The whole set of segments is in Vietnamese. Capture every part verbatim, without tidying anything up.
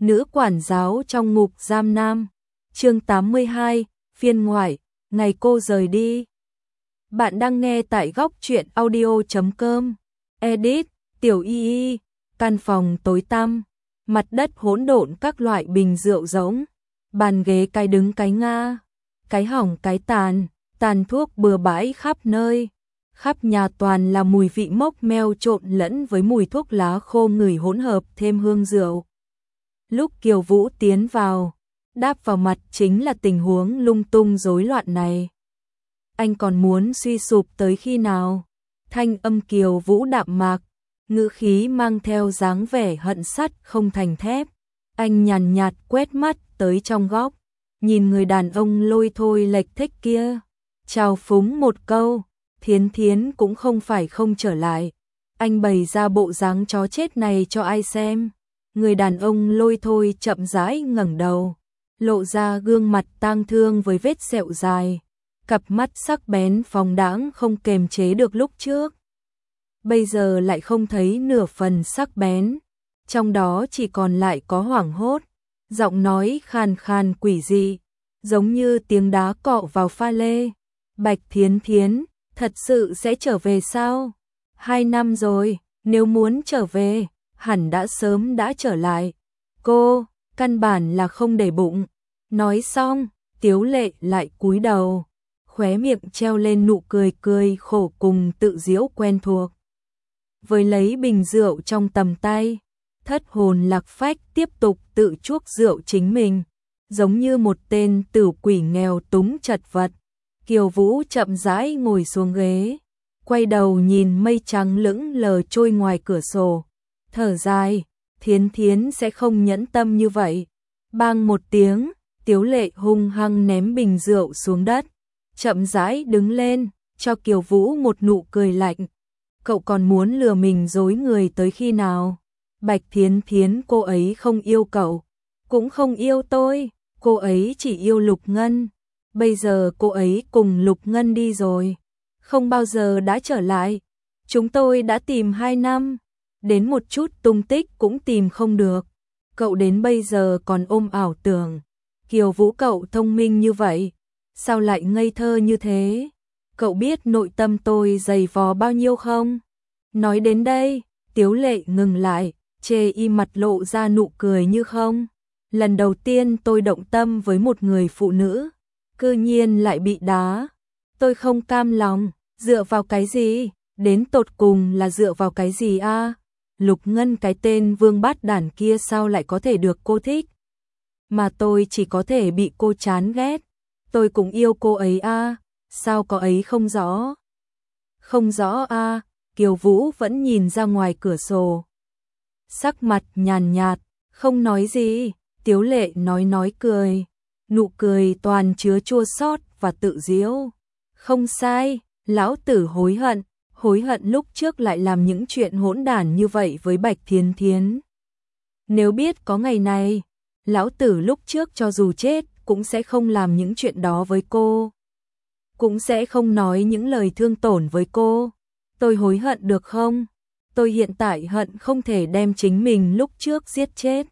Nữ quản giáo trong ngục giam nam. Chương tám mươi hai, phiên ngoại, ngày cô rời đi. Bạn đang nghe tại góc truyện audio chấm com. Edit, Tiểu Y Y, căn phòng tối tăm, mặt đất hỗn độn các loại bình rượu rỗng, bàn ghế cái đứng cái ngã, cái hỏng cái tàn, tàn thuốc bừa bãi khắp nơi. Khắp nhà toàn là mùi vị mốc meo trộn lẫn với mùi thuốc lá khô ngửi hỗn hợp thêm hương rượu. Lúc Kiều Vũ tiến vào, đáp vào mặt chính là tình huống lung tung rối loạn này. Anh còn muốn suy sụp tới khi nào? Thanh âm Kiều Vũ đạm mạc, ngữ khí mang theo dáng vẻ hận sắt không thành thép. Anh nhàn nhạt quét mắt tới trong góc, nhìn người đàn ông lôi thôi lệch thích kia, chào phúng một câu, Thiến Thiến cũng không phải không trở lại. Anh bày ra bộ dáng chó chết này cho ai xem. Người đàn ông lôi thôi chậm rãi ngẩng đầu, lộ ra gương mặt tang thương với vết sẹo dài, cặp mắt sắc bén phóng đãng không kềm chế được lúc trước. Bây giờ lại không thấy nửa phần sắc bén, trong đó chỉ còn lại có hoảng hốt, giọng nói khàn khàn quỷ dị, giống như tiếng đá cọ vào pha lê. Bạch Thiến Thiến, thật sự sẽ trở về sao? Hai năm rồi, nếu muốn trở về, hẳn đã sớm đã trở lại. Cô, căn bản là không để bụng. Nói xong, Tiếu Lệ lại cúi đầu, khóe miệng treo lên nụ cười cười khổ cùng tự giễu quen thuộc. Với lấy bình rượu trong tầm tay, thất hồn lạc phách tiếp tục tự chuốc rượu chính mình, giống như một tên tử quỷ nghèo túng chật vật. Kiều Vũ chậm rãi ngồi xuống ghế, quay đầu nhìn mây trắng lững lờ trôi ngoài cửa sổ, thở dài, Thiến Thiến sẽ không nhẫn tâm như vậy. Bang một tiếng, Tiếu Lệ hung hăng ném bình rượu xuống đất, chậm rãi đứng lên, cho Kiều Vũ một nụ cười lạnh. Cậu còn muốn lừa mình dối người tới khi nào? Bạch Thiến Thiến, cô ấy không yêu cậu, cũng không yêu tôi, cô ấy chỉ yêu Lục Ngân. Bây giờ cô ấy cùng Lục Ngân đi rồi, không bao giờ đã trở lại. Chúng tôi đã tìm hai năm, đến một chút tung tích cũng tìm không được. Cậu đến bây giờ còn ôm ảo tưởng. Kiều Vũ, cậu thông minh như vậy, sao lại ngây thơ như thế? Cậu biết nội tâm tôi dày vò bao nhiêu không? Nói đến đây, Tiếu Lệ ngừng lại, chê y mặt lộ ra nụ cười như không. Lần đầu tiên tôi động tâm với một người phụ nữ, cư nhiên lại bị đá. Tôi không cam lòng, dựa vào cái gì? Đến tột cùng là dựa vào cái gì a? À? Lục Ngân, cái tên vương bát đản kia sao lại có thể được cô thích? Mà tôi chỉ có thể bị cô chán ghét. Tôi cũng yêu cô ấy a, à? Sao có ấy không rõ? Không rõ a, à? Kiều Vũ vẫn nhìn ra ngoài cửa sổ, sắc mặt nhàn nhạt, không nói gì. Tiếu Lệ nói nói cười, nụ cười toàn chứa chua xót và tự giễu. Không sai, lão tử hối hận, hối hận lúc trước lại làm những chuyện hỗn đản như vậy với Bạch Thiến Thiến. Nếu biết có ngày này, lão tử lúc trước cho dù chết cũng sẽ không làm những chuyện đó với cô, cũng sẽ không nói những lời thương tổn với cô. Tôi hối hận được không? Tôi hiện tại hận không thể đem chính mình lúc trước giết chết.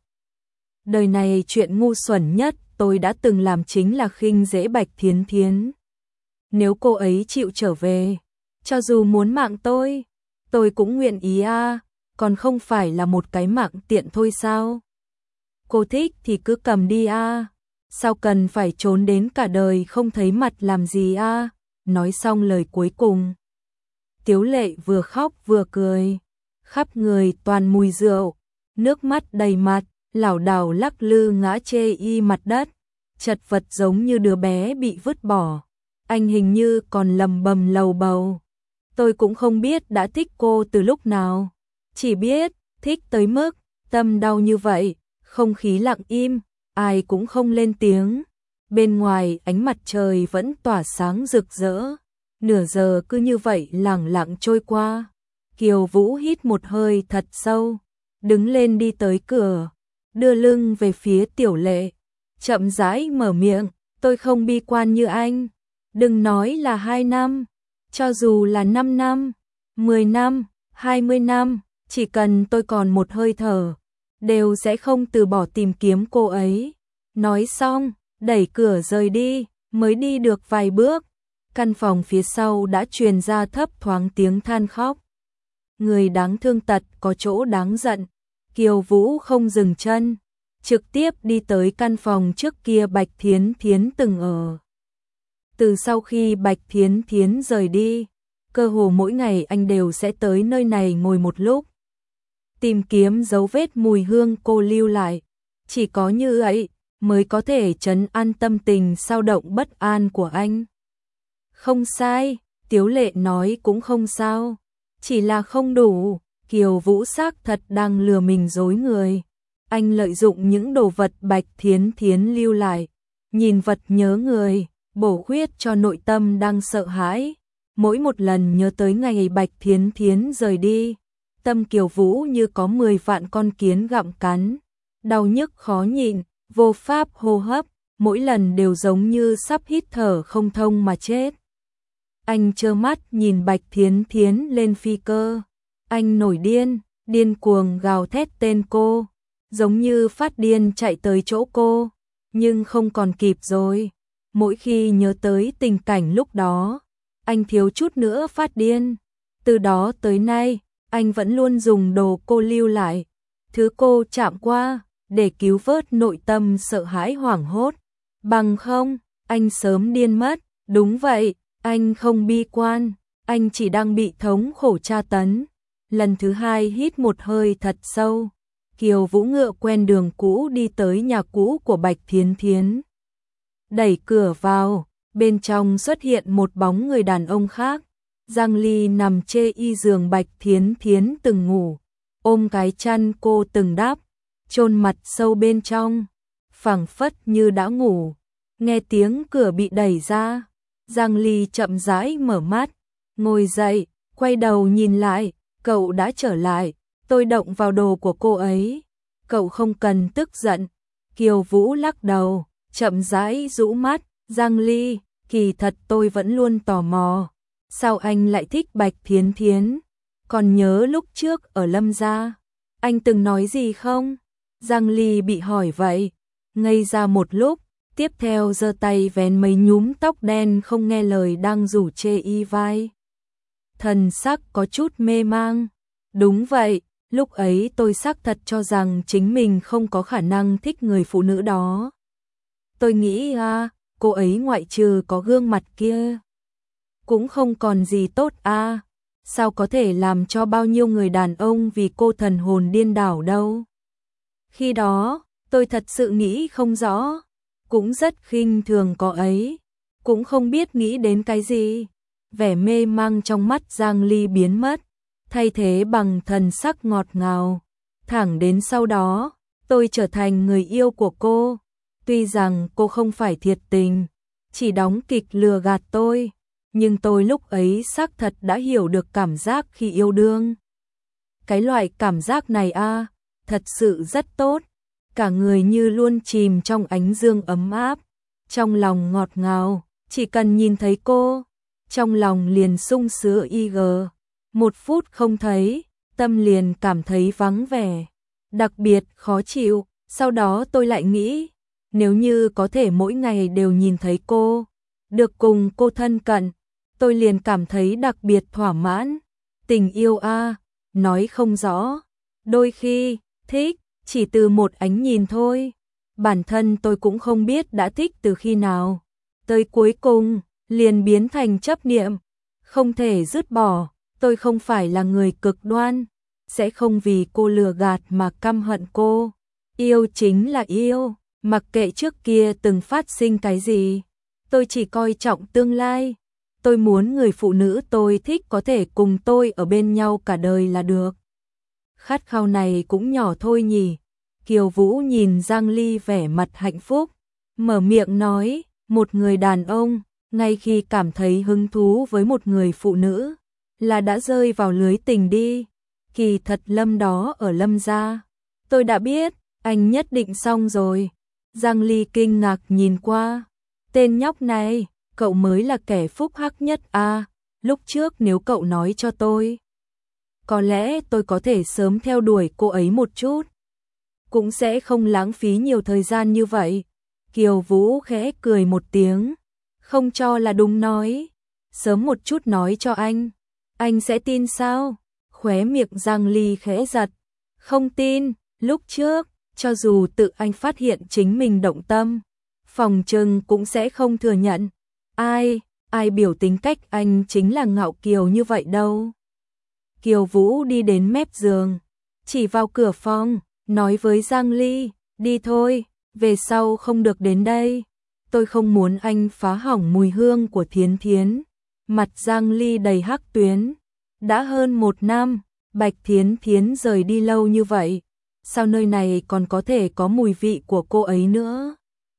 Đời này chuyện ngu xuẩn nhất tôi đã từng làm chính là khinh dễ Bạch Thiến Thiến. Nếu cô ấy chịu trở về, cho dù muốn mạng tôi, tôi cũng nguyện ý a, à, còn không phải là một cái mạng tiện thôi sao? Cô thích thì cứ cầm đi a, à, sao cần phải trốn đến cả đời không thấy mặt làm gì a? À? Nói xong lời cuối cùng, Tiếu Lệ vừa khóc vừa cười, khắp người toàn mùi rượu, nước mắt đầy mặt, lảo đảo lắc lư ngã chê y mặt đất, chật vật giống như đứa bé bị vứt bỏ. Anh hình như còn lầm bầm lầu bầu. Tôi cũng không biết đã thích cô từ lúc nào, chỉ biết thích tới mức tâm đau như vậy. Không khí lặng im, ai cũng không lên tiếng. Bên ngoài ánh mặt trời vẫn tỏa sáng rực rỡ. Nửa giờ cứ như vậy lẳng lặng trôi qua. Kiều Vũ hít một hơi thật sâu, đứng lên đi tới cửa, đưa lưng về phía Tiểu Lệ, chậm rãi mở miệng, tôi không bi quan như anh. Đừng nói là hai năm, cho dù là năm năm, mười năm, hai mươi năm, chỉ cần tôi còn một hơi thở, đều sẽ không từ bỏ tìm kiếm cô ấy. Nói xong, đẩy cửa rời đi, mới đi được vài bước, căn phòng phía sau đã truyền ra thấp thoáng tiếng than khóc. Người đáng thương tật có chỗ đáng giận, Kiều Vũ không dừng chân, trực tiếp đi tới căn phòng trước kia Bạch Thiến Thiến từng ở. Từ sau khi Bạch Thiến Thiến rời đi, cơ hồ mỗi ngày anh đều sẽ tới nơi này ngồi một lúc, tìm kiếm dấu vết mùi hương cô lưu lại. Chỉ có như vậy mới có thể trấn an tâm tình dao động bất an của anh. Không sai, Tiếu Lệ nói cũng không sao, chỉ là không đủ, Kiều Vũ xác thật đang lừa mình dối người. Anh lợi dụng những đồ vật Bạch Thiến Thiến lưu lại, nhìn vật nhớ người, bổ khuyết cho nội tâm đang sợ hãi. Mỗi một lần nhớ tới ngày Bạch Thiến Thiến rời đi, tâm Kiều Vũ như có mười vạn con kiến gặm cắn, đau nhức khó nhịn, vô pháp hô hấp, mỗi lần đều giống như sắp hít thở không thông mà chết. Anh trơ mắt nhìn Bạch Thiến Thiến lên phi cơ, anh nổi điên, điên cuồng gào thét tên cô, giống như phát điên chạy tới chỗ cô, nhưng không còn kịp rồi. Mỗi khi nhớ tới tình cảnh lúc đó, anh thiếu chút nữa phát điên. Từ đó tới nay, anh vẫn luôn dùng đồ cô lưu lại, thứ cô chạm qua, để cứu vớt nội tâm sợ hãi hoảng hốt. Bằng không, anh sớm điên mất. Đúng vậy, anh không bi quan, anh chỉ đang bị thống khổ tra tấn. Lần thứ hai hít một hơi thật sâu, Kiều Vũ ngựa quen đường cũ đi tới nhà cũ của Bạch Thiến Thiến. Đẩy cửa vào, bên trong xuất hiện một bóng người đàn ông khác. Giang Ly nằm chê y giường Bạch Thiến Thiến từng ngủ, ôm cái chăn cô từng đắp, chôn mặt sâu bên trong, phảng phất như đã ngủ. Nghe tiếng cửa bị đẩy ra, Giang Ly chậm rãi mở mắt, ngồi dậy, quay đầu nhìn lại, cậu đã trở lại, tôi động vào đồ của cô ấy, cậu không cần tức giận. Kiều Vũ lắc đầu, chậm rãi rũ mắt, Giang Ly, kỳ thật tôi vẫn luôn tò mò, sao anh lại thích Bạch Thiến Thiến? Còn nhớ lúc trước ở Lâm gia, anh từng nói gì không? Giang Ly bị hỏi vậy, ngây ra một lúc, tiếp theo giơ tay vén mấy nhúm tóc đen không nghe lời đang rủ chê y vai. Thần sắc có chút mê mang. Đúng vậy, lúc ấy tôi xác thật cho rằng chính mình không có khả năng thích người phụ nữ đó. Tôi nghĩ à, cô ấy ngoại trừ có gương mặt kia, cũng không còn gì tốt à, sao có thể làm cho bao nhiêu người đàn ông vì cô thần hồn điên đảo đâu. Khi đó, tôi thật sự nghĩ không rõ, cũng rất khinh thường cô ấy, cũng không biết nghĩ đến cái gì. Vẻ mê mang trong mắt Giang Ly biến mất, thay thế bằng thần sắc ngọt ngào. Thẳng đến sau đó, tôi trở thành người yêu của cô. Tuy rằng cô không phải thiệt tình, chỉ đóng kịch lừa gạt tôi, nhưng tôi lúc ấy xác thật đã hiểu được cảm giác khi yêu đương. Cái loại cảm giác này a, thật sự rất tốt, cả người như luôn chìm trong ánh dương ấm áp, trong lòng ngọt ngào, chỉ cần nhìn thấy cô, trong lòng liền sung sướng y gờ. Một phút không thấy, tâm liền cảm thấy vắng vẻ, đặc biệt khó chịu. Sau đó tôi lại nghĩ, nếu như có thể mỗi ngày đều nhìn thấy cô, được cùng cô thân cận, tôi liền cảm thấy đặc biệt thỏa mãn. Tình yêu a, nói không rõ, đôi khi thích chỉ từ một ánh nhìn thôi. Bản thân tôi cũng không biết đã thích từ khi nào, tới cuối cùng liền biến thành chấp niệm, không thể dứt bỏ. Tôi không phải là người cực đoan, sẽ không vì cô lừa gạt mà căm hận cô. Yêu chính là yêu, mặc kệ trước kia từng phát sinh cái gì, tôi chỉ coi trọng tương lai. Tôi muốn người phụ nữ tôi thích có thể cùng tôi ở bên nhau cả đời là được. Khát khao này cũng nhỏ thôi nhỉ. Kiều Vũ nhìn Giang Ly vẻ mặt hạnh phúc, mở miệng nói, một người đàn ông, ngay khi cảm thấy hứng thú với một người phụ nữ, là đã rơi vào lưới tình đi. Kỳ thật Lâm đó ở Lâm gia, tôi đã biết, anh nhất định xong rồi. Giang Ly kinh ngạc nhìn qua, tên nhóc này, cậu mới là kẻ phúc hắc nhất à, lúc trước nếu cậu nói cho tôi, có lẽ tôi có thể sớm theo đuổi cô ấy một chút. cũng sẽ không lãng phí nhiều thời gian như vậy. Kiều Vũ khẽ cười một tiếng, không cho là đúng nói, sớm một chút nói cho anh, anh sẽ tin sao? Khóe miệng Giang Ly khẽ giật, không tin, lúc trước, cho dù tự anh phát hiện chính mình động tâm, phòng trừng cũng sẽ không thừa nhận. Ai, ai biểu tính cách anh chính là ngạo kiều như vậy đâu. Kiều Vũ đi đến mép giường, chỉ vào cửa phòng, nói với Giang Ly, đi thôi, về sau không được đến đây. Tôi không muốn anh phá hỏng mùi hương của Thiến Thiến. Mặt Giang Ly đầy hắc tuyến. Đã hơn một năm, Bạch Thiến Thiến rời đi lâu như vậy. Sao nơi này còn có thể có mùi vị của cô ấy nữa?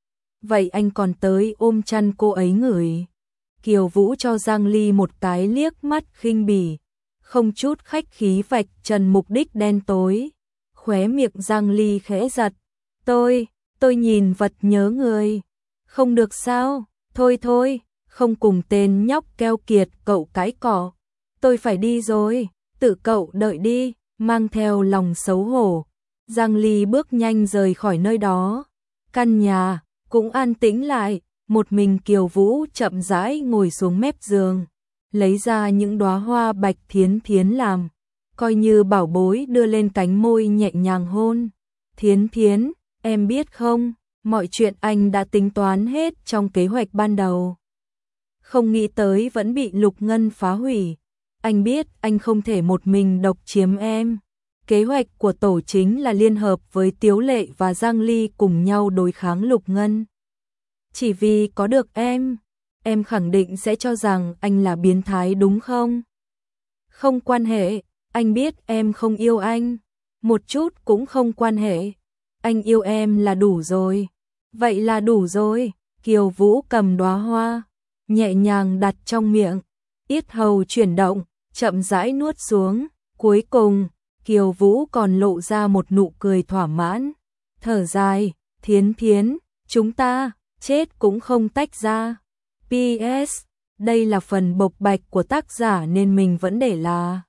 Vậy anh còn tới ôm chăn cô ấy ngửi. Kiều Vũ cho Giang Ly một cái liếc mắt khinh bỉ, không chút khách khí vạch trần mục đích đen tối. Khóe miệng Giang Ly khẽ giật. Tôi, tôi nhìn vật nhớ người. Không được sao, thôi thôi, không cùng tên nhóc keo kiệt cậu cái cỏ. Tôi phải đi rồi, tự cậu đợi đi, mang theo lòng xấu hổ. Giang Ly bước nhanh rời khỏi nơi đó. Căn nhà cũng an tĩnh lại, một mình Kiều Vũ chậm rãi ngồi xuống mép giường, lấy ra những đóa hoa Bạch Thiến Thiến làm, coi như bảo bối đưa lên cánh môi nhẹ nhàng hôn. Thiến Thiến, em biết không, mọi chuyện anh đã tính toán hết trong kế hoạch ban đầu. Không nghĩ tới vẫn bị Lục Ngân phá hủy. Anh biết anh không thể một mình độc chiếm em. Kế hoạch của tổ chính là liên hợp với Tiếu Lệ và Giang Ly cùng nhau đối kháng Lục Ngân. Chỉ vì có được em, em khẳng định sẽ cho rằng anh là biến thái đúng không? Không quan hệ, anh biết em không yêu anh. Một chút cũng không quan hệ. Anh yêu em là đủ rồi. Vậy là đủ rồi. Kiều Vũ cầm đóa hoa, nhẹ nhàng đặt trong miệng, yết hầu chuyển động, chậm rãi nuốt xuống. Cuối cùng, Kiều Vũ còn lộ ra một nụ cười thỏa mãn. Thở dài, Thiến Thiến, chúng ta chết cũng không tách ra. pê ét. Đây là phần bộc bạch của tác giả nên mình vẫn để là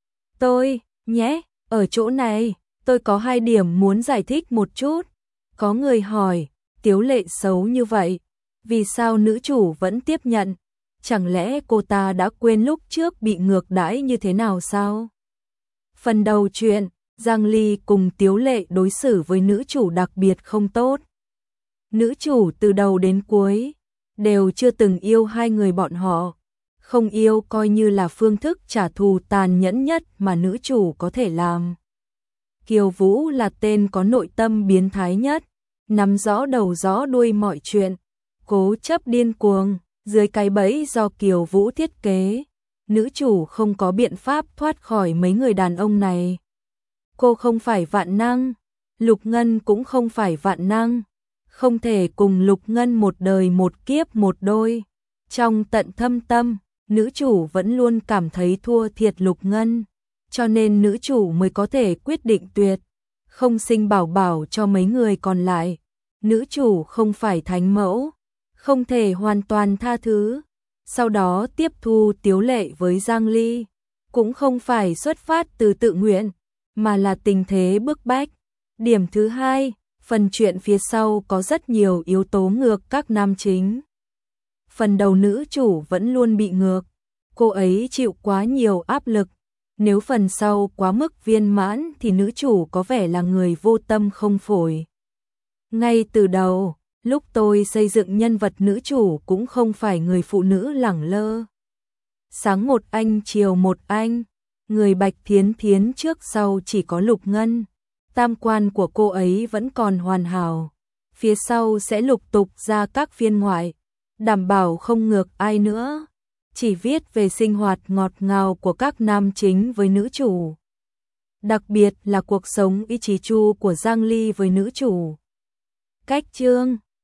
tôi, nhé. Ở chỗ này, tôi có hai điểm muốn giải thích một chút. Có người hỏi, Tiếu Lệ xấu như vậy, vì sao nữ chủ vẫn tiếp nhận? Chẳng lẽ cô ta đã quên lúc trước bị ngược đãi như thế nào sao? Phần đầu truyện, Giang Ly cùng Tiếu Lệ đối xử với nữ chủ đặc biệt không tốt. Nữ chủ từ đầu đến cuối đều chưa từng yêu hai người bọn họ. Không yêu coi như là phương thức trả thù tàn nhẫn nhất mà nữ chủ có thể làm. Kiều Vũ là tên có nội tâm biến thái nhất, nắm rõ đầu rõ đuôi mọi chuyện, cố chấp điên cuồng, dưới cái bẫy do Kiều Vũ thiết kế. Nữ chủ không có biện pháp thoát khỏi mấy người đàn ông này. Cô không phải vạn năng, Lục Ngân cũng không phải vạn năng, không thể cùng Lục Ngân một đời một kiếp một đôi. Trong tận thâm tâm, nữ chủ vẫn luôn cảm thấy thua thiệt Lục Ngân, cho nên nữ chủ mới có thể quyết định tuyệt không sinh bảo bảo cho mấy người còn lại. Nữ chủ không phải thánh mẫu, không thể hoàn toàn tha thứ. Sau đó tiếp thu Tiếu Lệ với Giang Ly, cũng không phải xuất phát từ tự nguyện, mà là tình thế bức bách. Điểm thứ hai, phần chuyện phía sau có rất nhiều yếu tố ngược các nam chính. Phần đầu nữ chủ vẫn luôn bị ngược, cô ấy chịu quá nhiều áp lực. Nếu phần sau quá mức viên mãn thì nữ chủ có vẻ là người vô tâm không phổi. Ngay từ đầu, lúc tôi xây dựng nhân vật nữ chủ cũng không phải người phụ nữ lẳng lơ. Sáng một anh chiều một anh, người Bạch Thiến Thiến trước sau chỉ có Lục Ngân. Tam quan của cô ấy vẫn còn hoàn hảo. Phía sau sẽ lục tục ra các phiên ngoại, đảm bảo không ngược ai nữa. Chỉ viết về sinh hoạt ngọt ngào của các nam chính với nữ chủ. Đặc biệt là cuộc sống ý chí chu của Giang Ly với nữ chủ. Cách chương